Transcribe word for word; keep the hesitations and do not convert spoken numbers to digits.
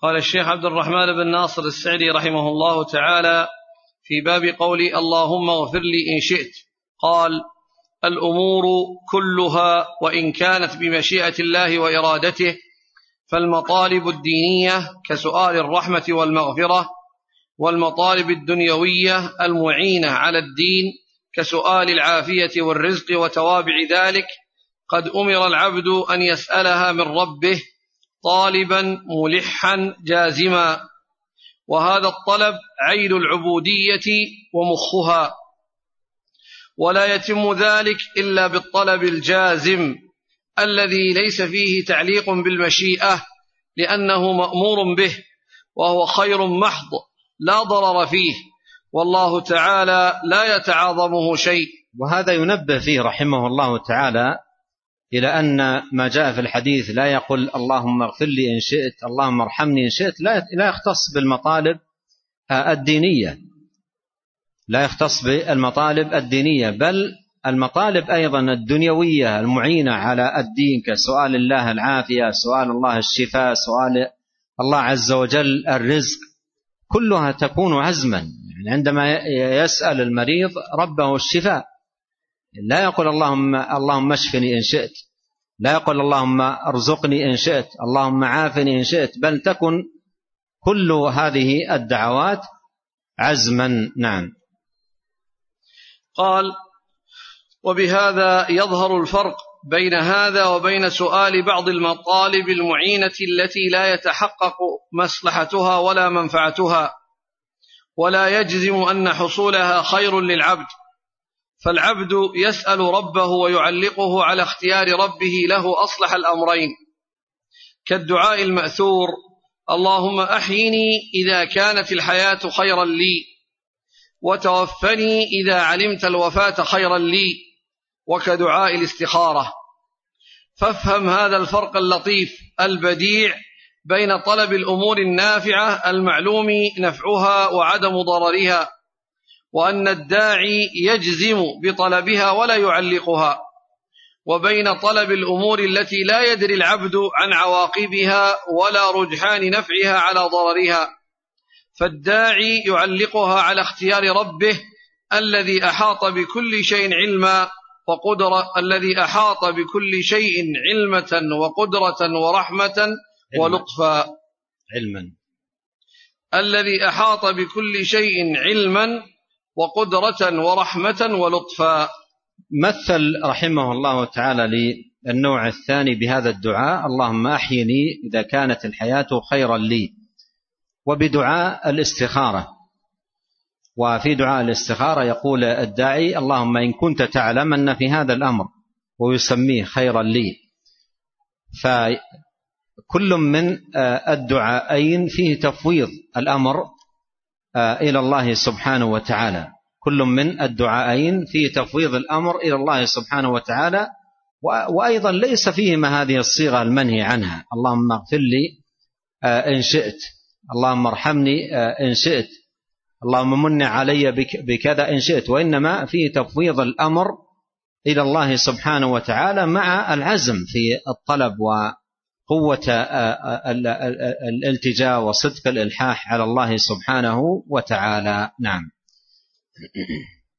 قال الشيخ عبد الرحمن بن ناصر السعدي رحمه الله تعالى في باب قولي اللهم اغفر لي إن شئت، قال: الأمور كلها وإن كانت بمشيئة الله وإرادته، فالمطالب الدينية كسؤال الرحمة والمغفرة، والمطالب الدنيوية المعينة على الدين كسؤال العافية والرزق وتوابع ذلك، قد أمر العبد أن يسألها من ربه طالبا ملحا جازما، وهذا الطلب عين العبودية ومخها، ولا يتم ذلك إلا بالطلب الجازم الذي ليس فيه تعليق بالمشيئة، لأنه مأمور به وهو خير محض لا ضرر فيه، والله تعالى لا يتعاظمه شيء. وهذا ينبه فيه رحمه الله تعالى إلى أن ما جاء في الحديث لا يقول اللهم اغفر لي إن شئت، اللهم ارحمني إن شئت، لا يختص بالمطالب الدينية، لا يختص بالمطالب الدينية، بل المطالب أيضا الدنيوية المعينة على الدين كسؤال الله العافية، سؤال الله الشفاء، سؤال الله عز وجل الرزق، كلها تكون عزما. يعني عندما يسأل المريض ربه الشفاء لا يقول اللهم اللهم اشفني إن شئت، لا يقول اللهم ارزقني إن شئت، اللهم عافني إن شئت، بل تكن كل هذه الدعوات عزما. نعم. قال: وبهذا يظهر الفرق بين هذا وبين سؤال بعض المطالب المعينة التي لا يتحقق مصلحتها ولا منفعتها، ولا يجزم أن حصولها خير للعبد، فالعبد يسأل ربه ويعلقه على اختيار ربه له أصلح الأمرين، كالدعاء المأثور: اللهم أحيني إذا كانت الحياة خيرا لي، وتوفني إذا علمت الوفاة خيرا لي، وكدعاء الاستخارة. فافهم هذا الفرق اللطيف البديع بين طلب الأمور النافعة المعلوم نفعها وعدم ضررها، وأن الداعي يجزم بطلبها ولا يعلقها، وبين طلب الأمور التي لا يدري العبد عن عواقبها ولا رجحان نفعها على ضررها، فالداعي يعلقها على اختيار ربه الذي أحاط بكل شيء علما وقدرة الذي أحاط بكل شيء علمة وقدرة ورحمة ولطفا علما الذي أحاط بكل شيء علما وقدرة ورحمة ولطفا. مثل رحمه الله تعالى للنوع الثاني بهذا الدعاء: اللهم أحيني إذا كانت الحياة خيرا لي، وبدعاء الاستخارة. وفي دعاء الاستخارة يقول الداعي: اللهم إن كنت تعلم أن في هذا الأمر، ويسميه خيرا لي. فكل من الدعائين فيه تفويض الأمر إلى الله سبحانه وتعالى، كل من الدعائين فيه تفويض الأمر إلى الله سبحانه وتعالى، وأيضا ليس فيهما هذه الصيغة المنهي عنها: اللهم اغفر لي إن شئت، اللهم ارحمني إن شئت، اللهم من علي بكذا إن شئت، وإنما فيه تفويض الأمر إلى الله سبحانه وتعالى مع العزم في الطلب وقوة الالتجاء وصدق الإلحاح على الله سبحانه وتعالى. نعم.